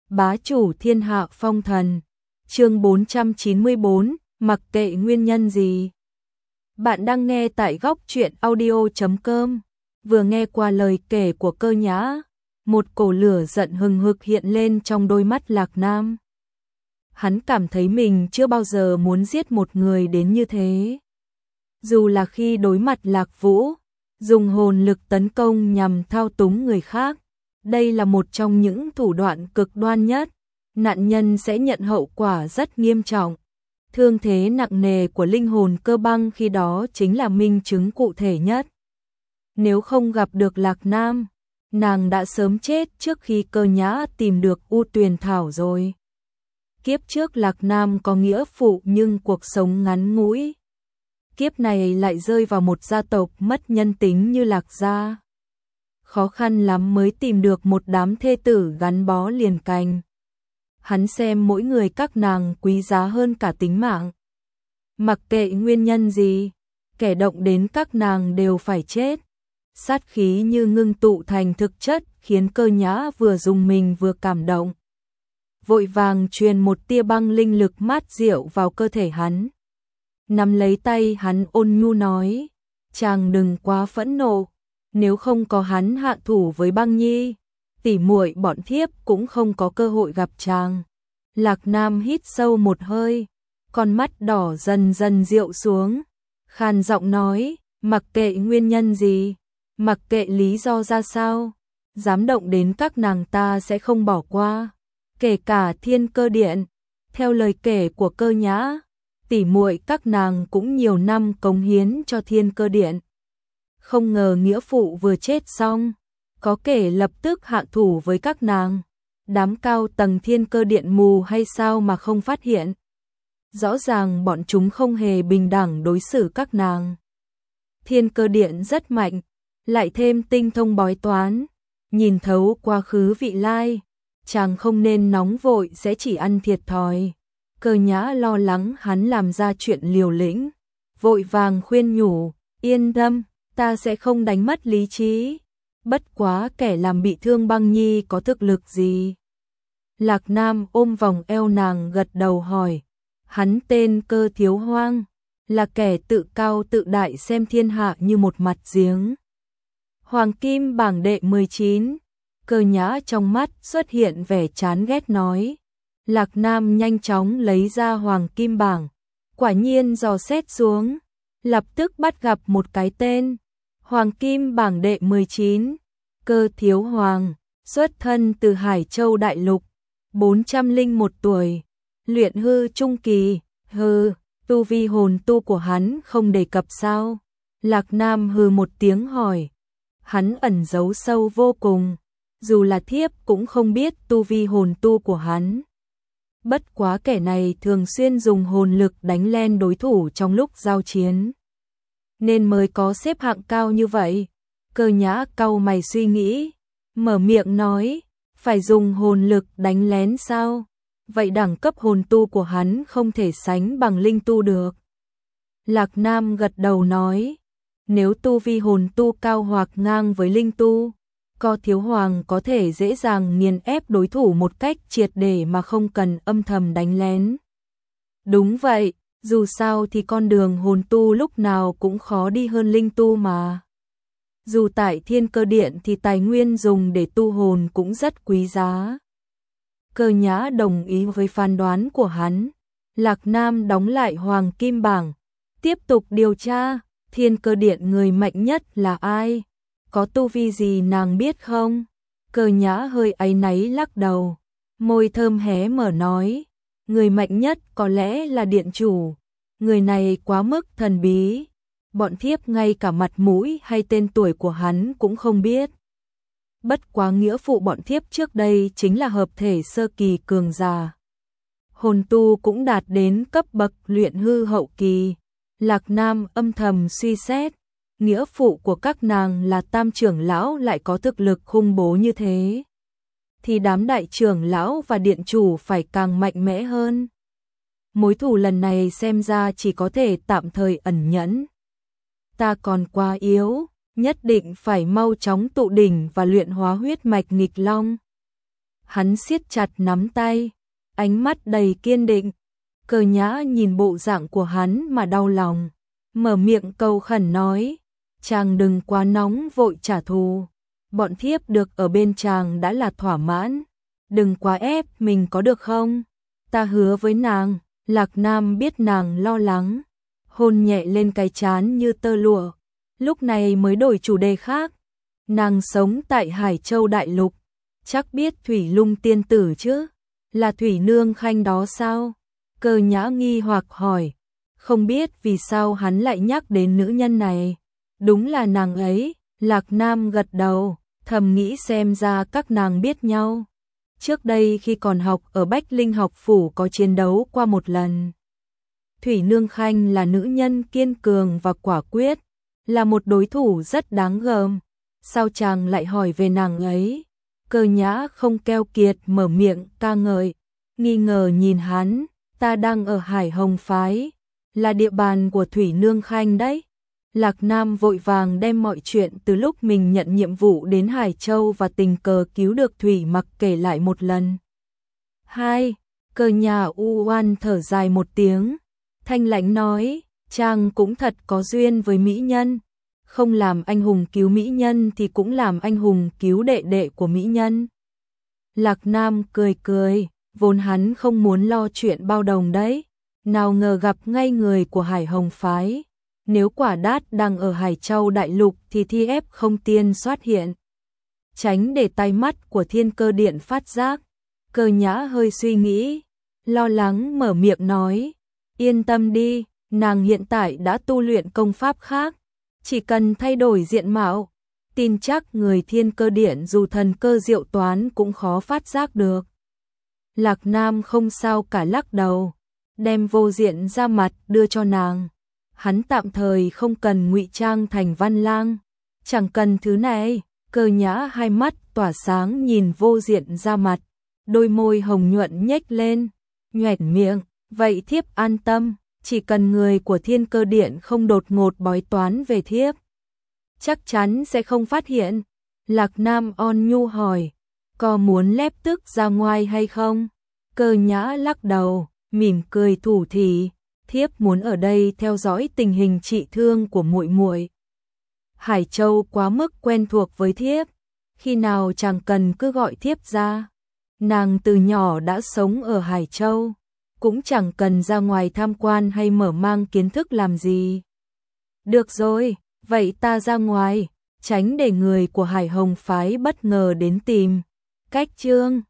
bá chủ thiên hạ phong thần. Chương 494, mặc kệ nguyên nhân gì. Bạn đang nghe tại góc truyện audio.com. Vừa nghe qua lời kể của Cơ Nhã, một cổ lửa giận hừng hực hiện lên trong đôi mắt Lạc Nam. Hắn cảm thấy mình chưa bao giờ muốn giết một người đến như thế. Dù là khi đối mặt Lạc Vũ, dùng hồn lực tấn công nhằm thao túng người khác, đây là một trong những thủ đoạn cực đoan nhất, nạn nhân sẽ nhận hậu quả rất nghiêm trọng. Thương thế nặng nề của linh hồn Cơ Băng khi đó chính là minh chứng cụ thể nhất. Nếu không gặp được Lạc Nam, nàng đã sớm chết trước khi Cơ Nhã tìm được U Tuyền Thảo rồi. Kiếp trước Lạc Nam có nghĩa phụ nhưng cuộc sống ngắn ngủi. Kiếp này lại rơi vào một gia tộc mất nhân tính như Lạc gia. Khó khăn lắm mới tìm được một đám thê tử gắn bó liền cành. Hắn xem mỗi người các nàng quý giá hơn cả tính mạng. Mặc kệ nguyên nhân gì, kẻ động đến các nàng đều phải chết. Sát khí như ngưng tụ thành thực chất khiến Cơ Nhã vừa rùng mình vừa cảm động. Vội vàng truyền một tia băng linh lực mát dịu vào cơ thể hắn. Nắm lấy tay hắn ôn nhu nói, chàng đừng quá phẫn nộ, nếu không có hắn hạ thủ với Băng Nhi, tỉ muội bọn thiếp cũng không có cơ hội gặp chàng. Lạc Nam hít sâu một hơi, con mắt đỏ dần dần dịu xuống, khàn giọng nói, mặc kệ nguyên nhân gì, mặc kệ lý do ra sao, dám động đến các nàng ta sẽ không bỏ qua, kể cả Thiên Cơ Điện. Theo lời kể của Cơ Nhã, tỉ muội các nàng cũng nhiều năm cống hiến cho Thiên Cơ Điện. Không ngờ nghĩa phụ vừa chết xong, có kẻ lập tức hạ thủ với các nàng. Đám cao tầng Thiên Cơ Điện mù hay sao mà không phát hiện? Rõ ràng bọn chúng không hề bình đẳng đối xử các nàng. Thiên Cơ Điện rất mạnh, lại thêm tinh thông bói toán, nhìn thấu quá khứ vị lai, chàng không nên nóng vội sẽ chỉ ăn thiệt thòi. Cơ Nhã lo lắng hắn làm ra chuyện liều lĩnh, vội vàng khuyên nhủ, yên tâm, ta sẽ không đánh mất lý trí. Bất quá kẻ làm bị thương Băng Nhi có thực lực gì? Lạc Nam ôm vòng eo nàng gật đầu hỏi, hắn tên Cơ Thiếu Hoang, là kẻ tự cao tự đại xem thiên hạ như một mặt giếng. Hoàng kim bảng đệ 19, Cơ Nhã trong mắt xuất hiện vẻ chán ghét nói. Lạc Nam nhanh chóng lấy ra hoàng kim bảng, quả nhiên dò xét xuống, lập tức bắt gặp một cái tên, Hoàng kim bảng đệ 19, Cơ Thiếu Hoàng, xuất thân từ Hải Châu Đại Lục, 401 tuổi, luyện hư trung kỳ, tu vi hồn tu của hắn không đề cập sao? Lạc Nam hừ một tiếng hỏi, hắn ẩn giấu sâu vô cùng, dù là thiếp cũng không biết tu vi hồn tu của hắn. Bất quá kẻ này thường xuyên dùng hồn lực đánh len đối thủ trong lúc giao chiến, nên mới có xếp hạng cao như vậy. Cơ Nhã cau mày suy nghĩ, mở miệng nói, phải dùng hồn lực đánh lén sao? Vậy đẳng cấp hồn tu của hắn không thể sánh bằng linh tu được. Lạc Nam gật đầu nói, nếu tu vi hồn tu cao hoặc ngang với linh tu, Cơ Thiếu Hoàng có thể dễ dàng nghiền ép đối thủ một cách triệt để mà không cần âm thầm đánh lén. Đúng vậy, dù sao thì con đường hồn tu lúc nào cũng khó đi hơn linh tu mà. Dù tại Thiên Cơ Điện thì tài nguyên dùng để tu hồn cũng rất quý giá. Cơ Nhã đồng ý với phán đoán của hắn. Lạc Nam đóng lại hoàng kim bảng, tiếp tục điều tra, Thiên Cơ Điện người mạnh nhất là ai? Có tu vi gì nàng biết không? Cơ Nhã hơi áy náy lắc đầu, môi thơm hé mở nói, người mạnh nhất có lẽ là điện chủ, người này quá mức thần bí, bọn thiếp ngay cả mặt mũi hay tên tuổi của hắn cũng không biết. Bất quá nghĩa phụ bọn thiếp trước đây chính là hợp thể sơ kỳ cường giả. Hồn tu cũng đạt đến cấp bậc luyện hư hậu kỳ. Lạc Nam âm thầm suy xét, nghĩa phụ của các nàng là tam trưởng lão lại có thực lực khủng bố như thế, thì đám đại trưởng lão và điện chủ phải càng mạnh mẽ hơn. Mối thù lần này xem ra chỉ có thể tạm thời ẩn nhẫn. Ta còn quá yếu, nhất định phải mau chóng tụ đỉnh và luyện hóa huyết mạch nghịch long. Hắn siết chặt nắm tay, ánh mắt đầy kiên định. Cơ Nhã nhìn bộ dạng của hắn mà đau lòng, mở miệng cầu khẩn nói, chàng đừng quá nóng vội trả thù, bọn thiếp được ở bên chàng đã là thỏa mãn, đừng quá ép mình có được không? Ta hứa với nàng. Lạc Nam biết nàng lo lắng, hôn nhẹ lên cái trán như tơ lụa, lúc này mới đổi chủ đề khác. Nàng sống tại Hải Châu Đại Lục, chắc biết Thủy Lung tiên tử chứ, là Thủy Nương Khanh đó sao? Cơ Nhã nghi hoặc hỏi, không biết vì sao hắn lại nhắc đến nữ nhân này. Đúng là nàng ấy. Lạc Nam gật đầu, thầm nghĩ xem ra các nàng biết nhau. Trước đây khi còn học ở Bách Linh học phủ có chiến đấu qua một lần. Thủy Nương Khanh là nữ nhân kiên cường và quả quyết, là một đối thủ rất đáng gờm. Sao chàng lại hỏi về nàng ấy? Cơ Nhã không keo kiệt mở miệng ca ngợi, nghi ngờ nhìn hắn, ta đang ở Hải Hồng Phái, là địa bàn của Thủy Nương Khanh đấy. Lạc Nam vội vàng đem mọi chuyện từ lúc mình nhận nhiệm vụ đến Hải Châu và tình cờ cứu được Thủy Mặc kể lại một lần. 2. Cơ Nhã u oan thở dài một tiếng, thanh lãnh nói, chàng cũng thật có duyên với mỹ nhân, không làm anh hùng cứu mỹ nhân thì cũng làm anh hùng cứu đệ đệ của mỹ nhân. Lạc Nam cười cười, vốn hắn không muốn lo chuyện bao đồng đấy, nào ngờ gặp ngay người của Hải Hồng Phái. Nếu quả đát đang ở Hải Châu Đại Lục thì thi ép không tiên xuất hiện, tránh để tai mắt của Thiên Cơ Điện phát giác. Cơ Nhã hơi suy nghĩ, lo lắng mở miệng nói, yên tâm đi, nàng hiện tại đã tu luyện công pháp khác, chỉ cần thay đổi diện mạo, tin chắc người Thiên Cơ Điện dù thần cơ diệu toán cũng khó phát giác được. Lạc Nam không sao cả lắc đầu, đem vô diện ra mặt đưa cho nàng. Hắn tạm thời không cần ngụy trang thành Văn Lang, chẳng cần thứ này. Cơ Nhã hai mắt tỏa sáng nhìn vô diện ra mặt, đôi môi hồng nhuận nhếch lên, nhoẻn miệng, vậy thiếp an tâm, chỉ cần người của Thiên Cơ Điện không đột ngột bói toán về thiếp, chắc chắn sẽ không phát hiện. Lạc Nam ôn nhu hỏi, có muốn lép tức ra ngoài hay không? Cơ Nhã lắc đầu, mỉm cười thủ thỉ, thiếp muốn ở đây theo dõi tình hình trị thương của muội muội. Hải Châu quá mức quen thuộc với thiếp, khi nào chàng cần cứ gọi thiếp ra. Nàng từ nhỏ đã sống ở Hải Châu, cũng chẳng cần ra ngoài tham quan hay mở mang kiến thức làm gì. Được rồi, vậy ta ra ngoài, tránh để người của Hải Hồng Phái bất ngờ đến tìm. Cách chương